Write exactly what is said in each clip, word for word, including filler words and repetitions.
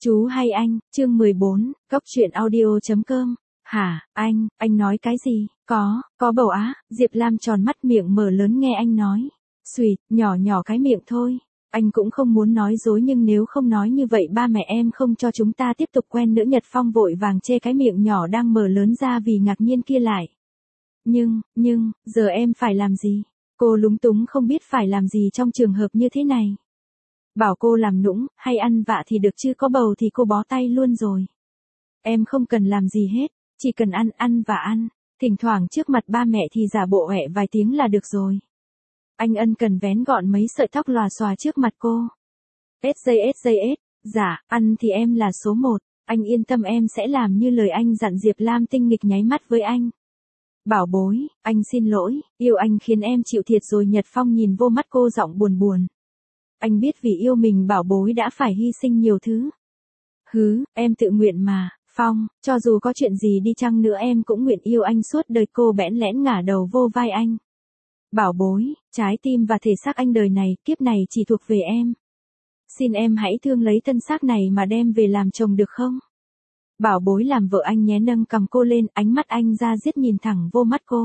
Chú hay anh, chương mười bốn, cốc truyện audio.com. Hả, anh, anh nói cái gì? Có, có bầu á, Diệp Lam tròn mắt miệng mở lớn nghe anh nói. Xùi, nhỏ nhỏ cái miệng thôi. Anh cũng không muốn nói dối nhưng nếu không nói như vậy ba mẹ em không cho chúng ta tiếp tục quen nữa. Nhật Phong vội vàng chê cái miệng nhỏ đang mở lớn ra vì ngạc nhiên kia lại. Nhưng, nhưng, giờ em phải làm gì? Cô lúng túng không biết phải làm gì trong trường hợp như thế này. Bảo cô làm nũng, hay ăn vạ thì được chứ có bầu thì cô bó tay luôn rồi. Em không cần làm gì hết, chỉ cần ăn, ăn và ăn. Thỉnh thoảng trước mặt ba mẹ thì giả bộ ẹ vài tiếng là được rồi. Anh ân cần vén gọn mấy sợi tóc lòa xòa trước mặt cô. ét gi ét gi ét, dạ, ăn thì em là số một, anh yên tâm em sẽ làm như lời anh dặn. Diệp Lam tinh nghịch nháy mắt với anh. Bảo bối, anh xin lỗi, yêu anh khiến em chịu thiệt rồi. Nhật Phong nhìn vô mắt cô giọng buồn buồn. Anh biết vì yêu mình bảo bối đã phải hy sinh nhiều thứ. Hứ, em tự nguyện mà, Phong, cho dù có chuyện gì đi chăng nữa em cũng nguyện yêu anh suốt đời. Cô bẽn lẽn ngả đầu vô vai anh. Bảo bối, trái tim và thể xác anh đời này, kiếp này chỉ thuộc về em. Xin em hãy thương lấy thân xác này mà đem về làm chồng được không? Bảo bối làm vợ anh nhé. Nâng cầm cô lên, ánh mắt anh ra giết nhìn thẳng vô mắt cô.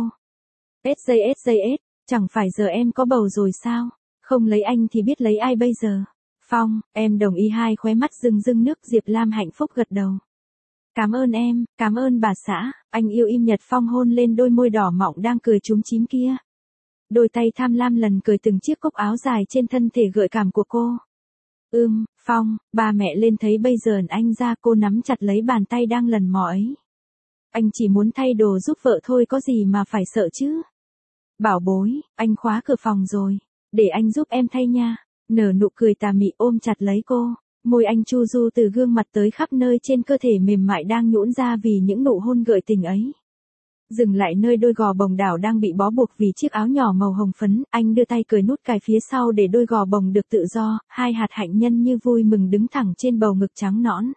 ét gi ét gi ét, chẳng phải giờ em có bầu rồi sao? Không lấy anh thì biết lấy ai bây giờ? Phong, em đồng ý. Hai khóe mắt rưng rưng nước. Diệp Lam hạnh phúc gật đầu. Cảm ơn em, cảm ơn bà xã, anh yêu. Im. Nhật Phong hôn lên đôi môi đỏ mọng đang cười chúm chím kia. Đôi tay tham lam lần cười từng chiếc cúc áo dài trên thân thể gợi cảm của cô. Ưm, Phong, ba mẹ lên thấy bây giờ anh ra. Cô nắm chặt lấy bàn tay đang lần mò ấy. Anh chỉ muốn thay đồ giúp vợ thôi, có gì mà phải sợ chứ? Bảo bối, anh khóa cửa phòng rồi. Để anh giúp em thay nha. Nở nụ cười tà mị ôm chặt lấy cô. Môi anh chu du từ gương mặt tới khắp nơi trên cơ thể mềm mại đang nhũn ra vì những nụ hôn gợi tình ấy. Dừng lại nơi đôi gò bồng đảo đang bị bó buộc vì chiếc áo nhỏ màu hồng phấn. Anh đưa tay cởi nút cài phía sau để đôi gò bồng được tự do. Hai hạt hạnh nhân như vui mừng đứng thẳng trên bầu ngực trắng nõn.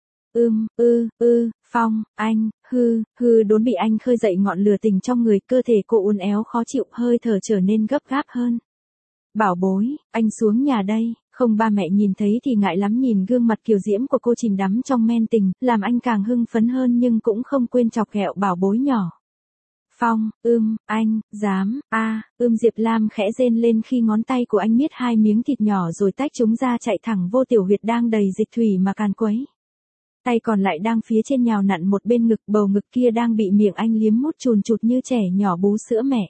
Ưm, ư, ư, Phong, anh, hư, hư đốn bị anh khơi dậy ngọn lửa tình trong người. Cơ thể cô uốn éo khó chịu, hơi thở trở nên gấp gáp hơn. Bảo bối, anh xuống nhà đây. Không, ba mẹ nhìn thấy thì ngại lắm. Nhìn gương mặt kiều diễm của cô chìm đắm trong men tình, làm anh càng hưng phấn hơn nhưng cũng không quên chọc ghẹo bảo bối nhỏ. Phong, ưm, anh, dám, a, à, ưm. Diệp Lam khẽ rên lên khi ngón tay của anh miết hai miếng thịt nhỏ rồi tách chúng ra, chạy thẳng vô tiểu huyệt đang đầy dịch thủy mà càn quấy. Tay còn lại đang phía trên nhào nặn một bên ngực, bầu ngực kia đang bị miệng anh liếm mút chùn chụt như trẻ nhỏ bú sữa mẹ.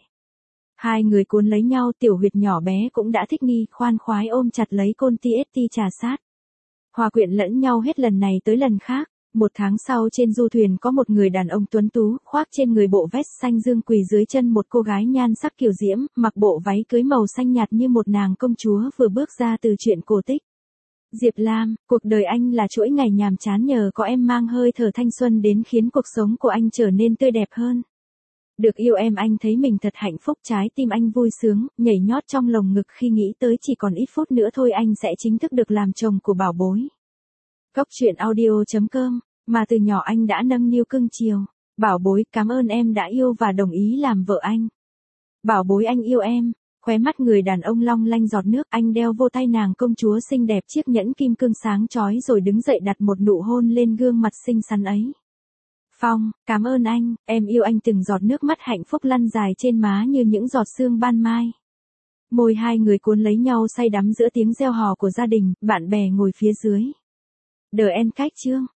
Hai người cuốn lấy nhau, tiểu huyệt nhỏ bé cũng đã thích nghi, khoan khoái ôm chặt lấy côn ti ét ti trà sát. Hòa quyện lẫn nhau hết lần này tới lần khác. Một tháng sau trên du thuyền có một người đàn ông tuấn tú, khoác trên người bộ vest xanh dương, quỳ dưới chân một cô gái nhan sắc kiều diễm, mặc bộ váy cưới màu xanh nhạt như một nàng công chúa vừa bước ra từ truyện cổ tích. Diệp Lam, cuộc đời anh là chuỗi ngày nhàm chán, nhờ có em mang hơi thở thanh xuân đến khiến cuộc sống của anh trở nên tươi đẹp hơn. Được yêu em, anh thấy mình thật hạnh phúc. Trái tim anh vui sướng, nhảy nhót trong lồng ngực khi nghĩ tới chỉ còn ít phút nữa thôi anh sẽ chính thức được làm chồng của bảo bối. Cốc truyện audio.com, mà từ nhỏ anh đã nâng niu cưng chiều. Bảo bối, cảm ơn em đã yêu và đồng ý làm vợ anh. Bảo bối, anh yêu em. Khóe mắt người đàn ông long lanh giọt nước. Anh đeo vô tay nàng công chúa xinh đẹp chiếc nhẫn kim cương sáng chói rồi đứng dậy đặt một nụ hôn lên gương mặt xinh xắn ấy. Phong, cảm ơn anh, em yêu anh. Từng giọt nước mắt hạnh phúc lăn dài trên má như những giọt sương ban mai. Môi hai người cuốn lấy nhau say đắm giữa tiếng reo hò của gia đình, bạn bè ngồi phía dưới. Đờ en cách chương.